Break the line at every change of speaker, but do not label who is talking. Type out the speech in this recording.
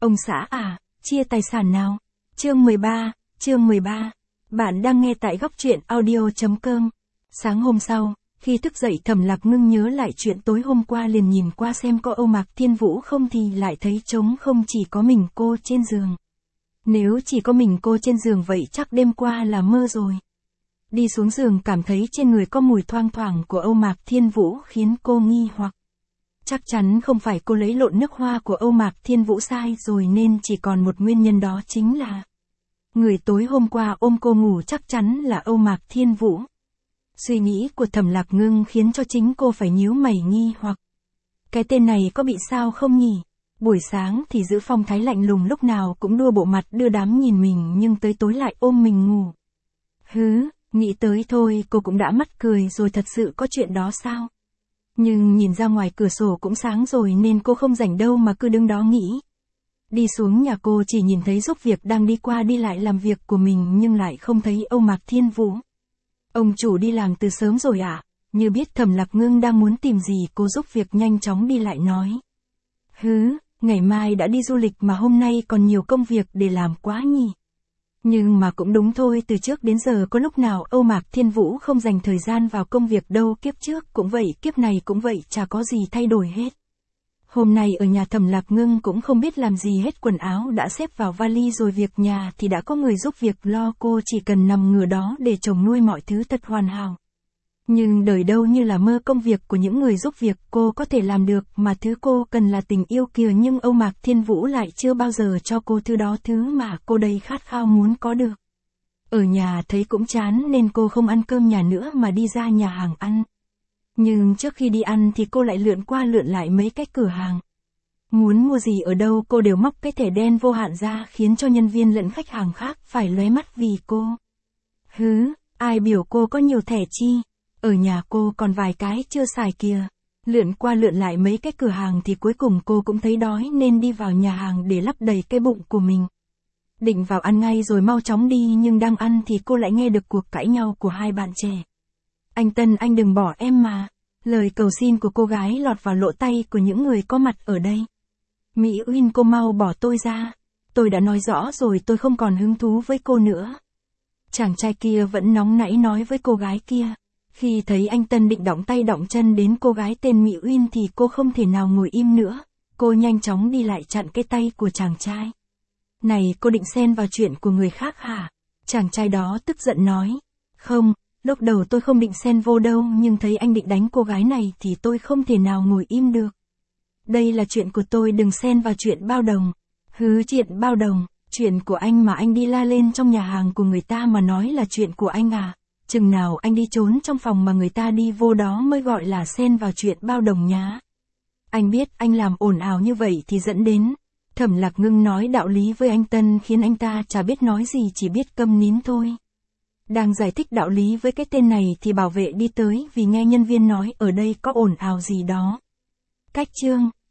Ông xã à, chia tài sản nào? Chương 13. Bạn đang nghe tại góc truyện audio.com. Sáng hôm sau, khi thức dậy Thẩm Lạc Ngưng nhớ lại chuyện tối hôm qua, liền nhìn qua xem có Âu Mạc Thiên Vũ không thì lại thấy trống không, chỉ có mình cô trên giường. Nếu chỉ có mình cô trên giường vậy chắc đêm qua là mơ rồi. Đi xuống giường cảm thấy trên người có mùi thoang thoảng của Âu Mạc Thiên Vũ khiến cô nghi hoặc. Chắc chắn không phải cô lấy lộn nước hoa của Âu Mạc Thiên Vũ sai rồi, nên chỉ còn một nguyên nhân, đó chính là người tối hôm qua ôm cô ngủ chắc chắn là Âu Mạc Thiên Vũ. Suy nghĩ của Thẩm Lạc Ngưng khiến cho chính cô phải nhíu mày nghi hoặc. Cái tên này có bị sao không nhỉ? Buổi sáng thì giữ phong thái lạnh lùng, lúc nào cũng đua bộ mặt đưa đám nhìn mình, nhưng tới tối lại ôm mình ngủ. Nghĩ tới thôi cô cũng đã mắc cười rồi, thật sự có chuyện đó sao? Nhưng nhìn ra ngoài cửa sổ cũng sáng rồi nên cô không rảnh đâu mà cứ đứng đó nghĩ. Đi xuống nhà cô chỉ nhìn thấy giúp việc đang đi qua đi lại làm việc của mình, nhưng lại không thấy Âu Mạc Thiên Vũ. Ông chủ đi làm từ sớm rồi à? Như biết Thẩm Lạc Ngưng đang muốn tìm gì, cô giúp việc nhanh chóng đi lại nói. Ngày mai đã đi du lịch mà hôm nay còn nhiều công việc để làm quá nhỉ. Nhưng mà cũng đúng thôi, từ trước đến giờ có lúc nào Âu Mạc Thiên Vũ không dành thời gian vào công việc đâu, kiếp trước cũng vậy, kiếp này cũng vậy, chả có gì thay đổi hết. Hôm nay ở nhà Thẩm Lạc Ngưng cũng không biết làm gì hết, quần áo đã xếp vào vali rồi, việc nhà thì đã có người giúp việc lo, cô chỉ cần nằm ngửa đó để chồng nuôi mọi thứ thật hoàn hảo. Nhưng đời đâu như là mơ, công việc của những người giúp việc cô có thể làm được, mà thứ cô cần là tình yêu kìa, nhưng Âu Mạc Thiên Vũ lại chưa bao giờ cho cô thứ đó, thứ mà cô đầy khát khao muốn có được. Ở nhà thấy cũng chán nên cô không ăn cơm nhà nữa mà đi ra nhà hàng ăn. Nhưng trước khi đi ăn thì cô lại lượn qua lượn lại mấy cái cửa hàng. Muốn mua gì ở đâu cô đều móc cái thẻ đen vô hạn ra, khiến cho nhân viên lẫn khách hàng khác phải lóe mắt vì cô. Ai biểu cô có nhiều thẻ chi? Ở nhà cô còn vài cái chưa xài kìa. Lượn qua lượn lại mấy cái cửa hàng thì cuối cùng cô cũng thấy đói nên đi vào nhà hàng để lấp đầy cái bụng của mình. Định vào ăn ngay rồi mau chóng đi, nhưng đang ăn thì cô lại nghe được cuộc cãi nhau của hai bạn trẻ. Anh Tân, anh đừng bỏ em mà. Lời cầu xin của cô gái lọt vào lỗ tai của những người có mặt ở đây. Mỹ Uyên, cô mau bỏ tôi ra. Tôi đã nói rõ rồi, tôi không còn hứng thú với cô nữa. Chàng trai kia vẫn nóng nảy nói với cô gái kia. Khi thấy anh Tân định động tay động chân đến cô gái tên Mỹ Uyên thì cô không thể nào ngồi im nữa. Cô nhanh chóng đi lại chặn cái tay của chàng trai. Này, cô định xen vào chuyện của người khác hả? Chàng trai đó tức giận nói. Không, lúc đầu tôi không định xen vô đâu, nhưng thấy anh định đánh cô gái này thì tôi không thể nào ngồi im được. Đây là chuyện của tôi, đừng xen vào chuyện bao đồng. Chuyện bao đồng, chuyện của anh mà anh đi la lên trong nhà hàng của người ta mà nói là chuyện của anh à? Chừng nào anh đi trốn trong phòng mà người ta đi vô đó mới gọi là xen vào chuyện bao đồng nhá. Anh biết anh làm ồn ào như vậy thì dẫn đến. Thẩm Lạc Ngưng nói đạo lý với anh Tân khiến anh ta chả biết nói gì, chỉ biết câm nín thôi. Đang giải thích đạo lý với cái tên này thì bảo vệ đi tới vì nghe nhân viên nói ở đây có ồn ào gì đó. Cách chương,